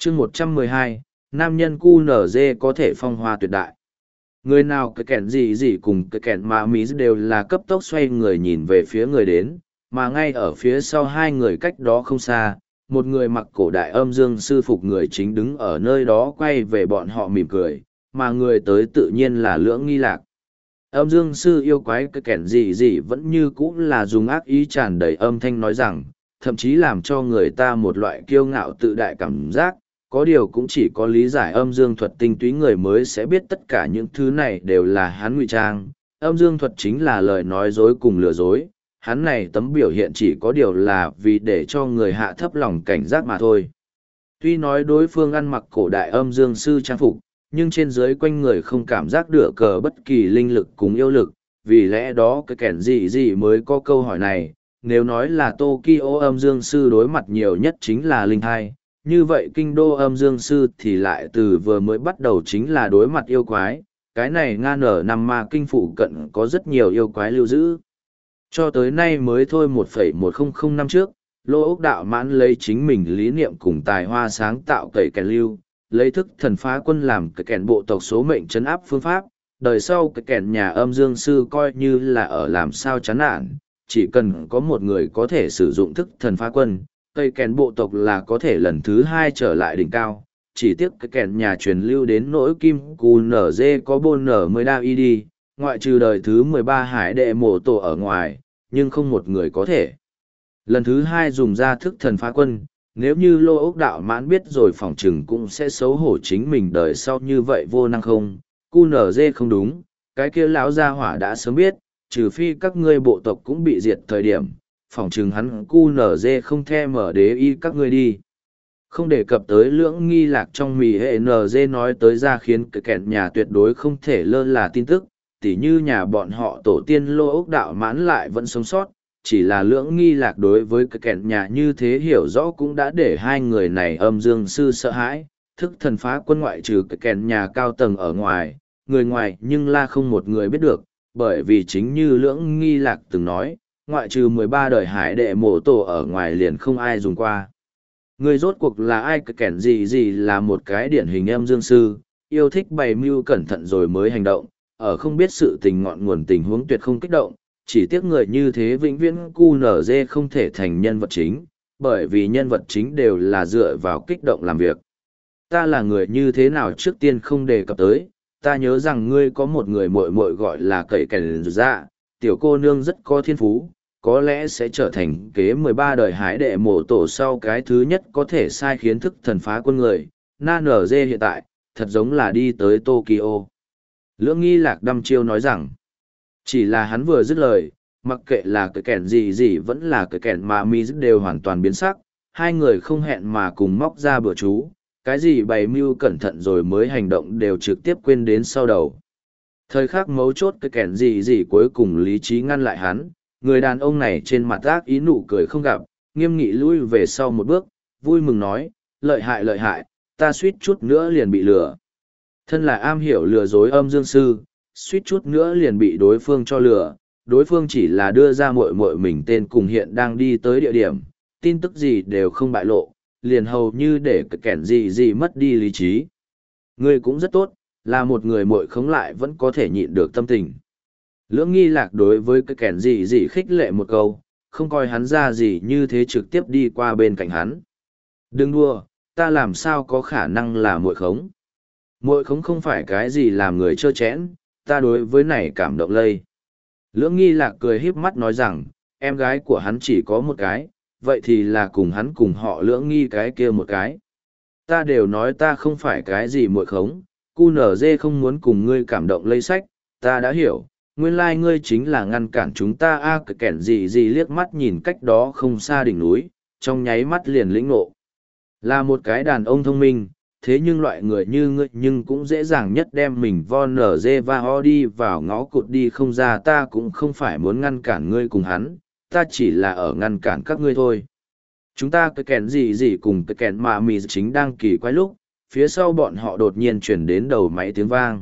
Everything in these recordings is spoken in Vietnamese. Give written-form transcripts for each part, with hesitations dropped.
chương 112, nam nhân QNZ có thể phong hoa tuyệt đại. Người nào cái kẻn gì cùng cái kẻn mà Mỹ đều là cấp tốc xoay người nhìn về phía người đến, mà ngay ở phía sau hai người cách đó không xa, một người mặc cổ đại âm dương sư phục người chính đứng ở nơi đó quay về bọn họ mỉm cười, mà người tới tự nhiên là Lưỡng Nghi Lạc. Âm dương sư yêu quái cái kẻn gì vẫn như cũ là dùng ác ý tràn đầy âm thanh nói rằng, thậm chí làm cho người ta một loại kiêu ngạo tự đại cảm giác, có điều cũng chỉ có lý giải âm dương thuật tinh túy người mới sẽ biết tất cả những thứ này đều là hắn ngụy trang. Âm dương thuật chính là lời nói dối cùng lừa dối, hắn này tấm biểu hiện chỉ có điều là vì để cho người hạ thấp lòng cảnh giác mà thôi. Tuy nói đối phương ăn mặc cổ đại âm dương sư trang phục, nhưng trên dưới quanh người không cảm giác được cờ bất kỳ linh lực cùng yêu lực, vì lẽ đó cái kẻn gì mới có câu hỏi này. Nếu nói là Tokyo âm dương sư đối mặt nhiều nhất chính là linh thai, như vậy kinh đô âm dương sư thì lại từ vừa mới bắt đầu chính là đối mặt yêu quái, cái này ngan ở năm ma kinh phụ cận có rất nhiều yêu quái lưu giữ. Cho tới nay mới thôi 1,1005 năm trước, Lô Ốc Đạo Mãn lấy chính mình lý niệm cùng tài hoa sáng tạo cậy kèn lưu, lấy thức thần phá quân làm cái kèn bộ tộc số mệnh chấn áp phương pháp, đời sau cái kèn nhà âm dương sư coi như là ở làm sao chán nản, chỉ cần có một người có thể sử dụng thức thần phá quân, cây kèn bộ tộc là có thể lần thứ hai trở lại đỉnh cao. Chỉ tiếc cái kèn nhà truyền lưu đến nỗi kim cù nở dê có bôn nở mới đao y đi, ngoại trừ đời thứ 13 hải đệ mộ tổ ở ngoài, nhưng không một người có thể. Lần thứ hai dùng ra thức thần phá quân, nếu như Lô Ốc Đạo Mãn biết rồi phỏng chừng cũng sẽ xấu hổ chính mình đời sau như vậy vô năng không. Cu nở dê không đúng, cái kia lão gia hỏa đã sớm biết, trừ phi các ngươi bộ tộc cũng bị diệt thời điểm, phỏng chừng hắn QNZ không the mở đế y các ngươi đi. Không đề cập tới Lưỡng Nghi Lạc trong mì hệ NG nói tới ra khiến cái kẹn nhà tuyệt đối không thể lơ là tin tức, tỉ như nhà bọn họ tổ tiên Lô Ốc Đạo Mãn lại vẫn sống sót, chỉ là Lưỡng Nghi Lạc đối với cái kẹn nhà như thế hiểu rõ cũng đã để hai người này âm dương sư sợ hãi, thức thần phá quân ngoại trừ cái kẹn nhà cao tầng ở ngoài, người ngoài nhưng là không một người biết được, bởi vì chính như Lưỡng Nghi Lạc từng nói, ngoại trừ 13 đời hải đệ mộ tổ ở ngoài liền không ai dùng qua. Người rốt cuộc là ai cái kẻn gì là một cái điển hình âm dương sư, yêu thích bày mưu cẩn thận rồi mới hành động, ở không biết sự tình ngọn nguồn tình huống tuyệt không kích động, chỉ tiếc người như thế vĩnh viễn QNZ không thể thành nhân vật chính, bởi vì nhân vật chính đều là dựa vào kích động làm việc. Ta là người như thế nào trước tiên không đề cập tới, ta nhớ rằng ngươi có một người muội muội gọi là Cậy Kèn Dạ, tiểu cô nương rất có thiên phú, có lẽ sẽ trở thành kế 13 đời hải đệ mộ tổ sau cái thứ nhất có thể sai khiến thức thần phá quân người. Na nở dê hiện tại, thật giống là đi tới Tokyo. Lưỡng Nghi Lạc đăm chiêu nói rằng, chỉ là hắn vừa dứt lời, mặc kệ là cái kẻn gì vẫn là cái kẻn mà mi đều hoàn toàn biến sắc, hai người không hẹn mà cùng móc ra bữa chú, cái gì bày mưu cẩn thận rồi mới hành động đều trực tiếp quên đến sau đầu. Thời khắc mấu chốt cái kẻn gì cuối cùng lý trí ngăn lại hắn, người đàn ông này trên mặt ác ý nụ cười không gặp, nghiêm nghị lui về sau một bước, vui mừng nói, lợi hại, ta suýt chút nữa liền bị lừa. Thân là am hiểu lừa dối âm dương sư, suýt chút nữa liền bị đối phương cho lừa, đối phương chỉ là đưa ra muội muội mình tên cùng hiện đang đi tới địa điểm, tin tức gì đều không bại lộ, liền hầu như để cái kẻn gì mất đi lý trí. Ngươi cũng rất tốt, là một người muội khống lại vẫn có thể nhịn được tâm tình. Lưỡng Nghi Lạc đối với cái kẻn gì khích lệ một câu, không coi hắn ra gì như thế trực tiếp đi qua bên cạnh hắn. Đừng đùa, ta làm sao có khả năng là muội khống. Muội khống không phải cái gì làm người trơ chẽn, ta đối với này cảm động lây. Lưỡng Nghi Lạc cười híp mắt nói rằng, em gái của hắn chỉ có một cái, vậy thì là cùng hắn cùng họ Lưỡng Nghi cái kia một cái. Ta đều nói ta không phải cái gì muội khống, QNZ không muốn cùng ngươi cảm động lây sách, ta đã hiểu, nguyên lai ngươi chính là ngăn cản chúng ta cái kẻn gì liếc mắt nhìn cách đó không xa đỉnh núi, trong nháy mắt liền lĩnh ngộ. Là một cái đàn ông thông minh, thế nhưng loại người như ngươi nhưng cũng dễ dàng nhất đem mình von nở dê và ho đi vào ngõ cụt đi không ra, ta cũng không phải muốn ngăn cản ngươi cùng hắn, ta chỉ là ở ngăn cản các ngươi thôi. Chúng ta cái kẻn gì cùng cái kẻn mà mì chính đang kỳ quái lúc, phía sau bọn họ đột nhiên chuyển đến đầu máy tiếng vang.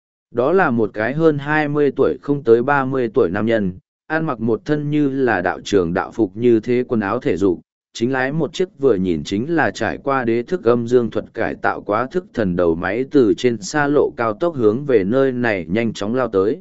Đó là một cái hơn 20 tuổi không tới 30 tuổi nam nhân, ăn mặc một thân như là đạo trưởng đạo phục như thế quần áo thể dục, chính lái một chiếc vừa nhìn chính là trải qua đế thức âm dương thuật cải tạo quá thức thần đầu máy từ trên xa lộ cao tốc hướng về nơi này nhanh chóng lao tới.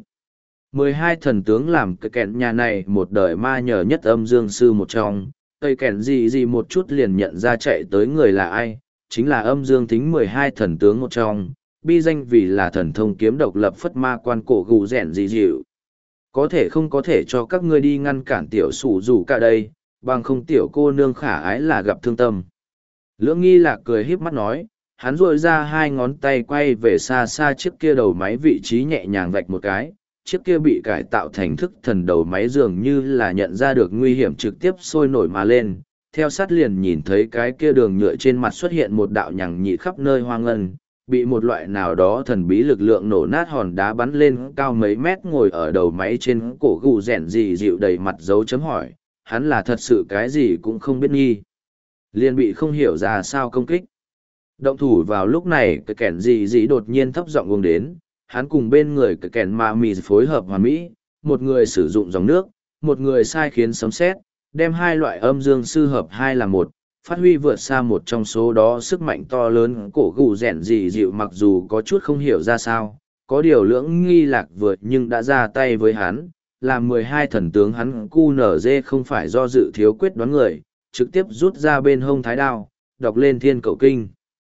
12 thần tướng làm cái kẹn nhà này một đời ma nhờ nhất âm dương sư một trong, cây kẹn gì một chút liền nhận ra chạy tới người là ai, chính là âm dương tính 12 thần tướng một trong, bi danh vì là thần thông kiếm độc lập phất ma quan cổ gù rẻn gì dịu. Có thể không có thể cho các ngươi đi ngăn cản tiểu sủ rủ cả đây, bằng không tiểu cô nương khả ái là gặp thương tâm. Lưỡng nghi lạc cười híp mắt nói, hắn rội ra hai ngón tay quay về xa xa chiếc kia đầu máy vị trí nhẹ nhàng vạch một cái, chiếc kia bị cải tạo thành thức thần đầu máy dường như là nhận ra được nguy hiểm trực tiếp sôi nổi mà lên, theo sát liền nhìn thấy cái kia đường nhựa trên mặt xuất hiện một đạo nhằng nhị khắp nơi hoang ngân, bị một loại nào đó thần bí lực lượng nổ nát hòn đá bắn lên cao mấy mét ngồi ở đầu máy trên cổ gù rẻn gì dịu đầy mặt dấu chấm hỏi, hắn là thật sự cái gì cũng không biết nghi. Liền bị không hiểu ra sao công kích. Động thủ vào lúc này cái kẻn gì đột nhiên thấp giọng uống đến, hắn cùng bên người cái kẻn ma mì phối hợp hoàn mỹ, một người sử dụng dòng nước, một người sai khiến sấm sét, đem hai loại âm dương sư hợp hai là một, phát huy vượt xa một trong số đó sức mạnh to lớn. Cổ gù rẻn gì dịu mặc dù có chút không hiểu ra sao, có điều lưỡng nghi lạc vượt nhưng đã ra tay với hắn, làm 12 thần tướng hắn cu nở dê không phải do dự thiếu quyết đoán người, trực tiếp rút ra bên hông thái đao, đọc lên thiên cẩu kinh.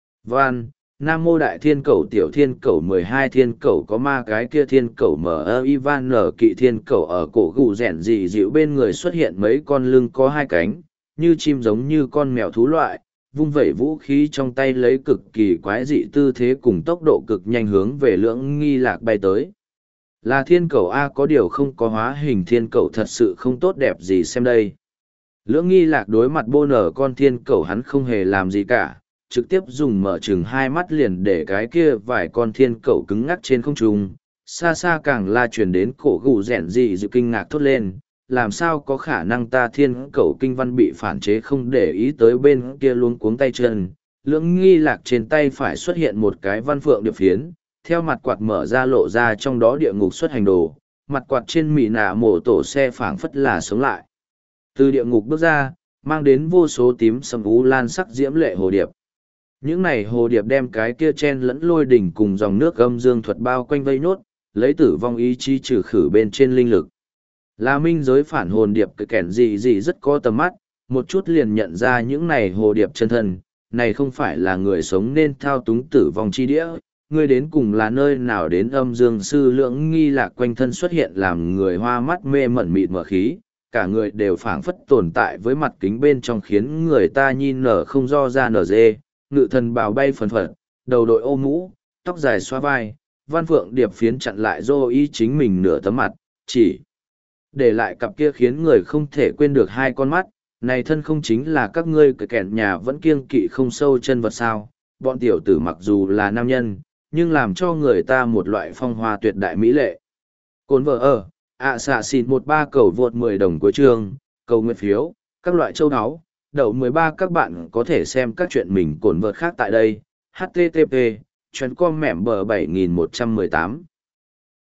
Van, Nam Mô Đại Thiên Cẩu Tiểu Thiên Cẩu 12 Thiên Cẩu có ma cái kia Thiên Cẩu mở Ivan nở kỵ Thiên Cẩu ở cổ gù rẻn dị dịu bên người xuất hiện mấy con lưng có hai cánh, như chim giống như con mèo thú loại, vung vẩy vũ khí trong tay lấy cực kỳ quái dị tư thế cùng tốc độ cực nhanh hướng về lưỡng nghi lạc bay tới. Là Thiên Cẩu A, có điều không có hóa hình Thiên Cẩu thật sự không tốt đẹp gì xem đây. Lưỡng nghi lạc đối mặt bô nở con Thiên Cẩu hắn không hề làm gì cả, trực tiếp dùng mở chừng hai mắt liền để cái kia vài con thiên cẩu cứng ngắc trên không trung, xa xa càng la truyền đến cổ gù rẻn dị dịu kinh ngạc thốt lên, làm sao có khả năng ta thiên cẩu kinh văn bị phản chế không để ý tới bên kia luống cuống tay chân. Lưỡng nghi lạc trên tay phải xuất hiện một cái văn phượng điệp phiến, theo mặt quạt mở ra lộ ra trong đó địa ngục xuất hành đồ, mặt quạt trên mỉ nạ mổ tổ xe phảng phất là sống lại. Từ địa ngục bước ra, mang đến vô số tím sầm ú lan sắc diễm lệ hồ điệp. Những này hồ điệp đem cái kia chen lẫn lôi đỉnh cùng dòng nước âm dương thuật bao quanh vây nốt, lấy tử vong ý chí trừ khử bên trên linh lực. Là minh giới phản hồn điệp cái kẻn gì rất có tầm mắt, một chút liền nhận ra những này hồ điệp chân thân, này không phải là người sống nên thao túng tử vong chi đĩa, người đến cùng là nơi nào đến. Âm dương sư lưỡng nghi lạc quanh thân xuất hiện làm người hoa mắt mê mẩn mịt mở khí, cả người đều phảng phất tồn tại với mặt kính bên trong khiến người ta nhìn nở không do ra nở dê. Ngự thần bào bay phần phật, đầu đội ô mũ, tóc dài xoa vai, văn phượng điệp phiến chặn lại dô ý chính mình nửa tấm mặt, chỉ để lại cặp kia khiến người không thể quên được hai con mắt. Này thân không chính là các ngươi cái kẻn nhà vẫn kiêng kỵ không sâu chân vật sao? Bọn tiểu tử mặc dù là nam nhân, nhưng làm cho người ta một loại phong hoa tuyệt đại mỹ lệ. Cồn vợ ở, xạ xịn 13 cầu vượt 10 đồng của trường, cầu nguyện phiếu, các loại châu áo. Đậu 13 các bạn có thể xem các chuyện mình cồn vợt khác tại đây. http://com mẻm bờ 7118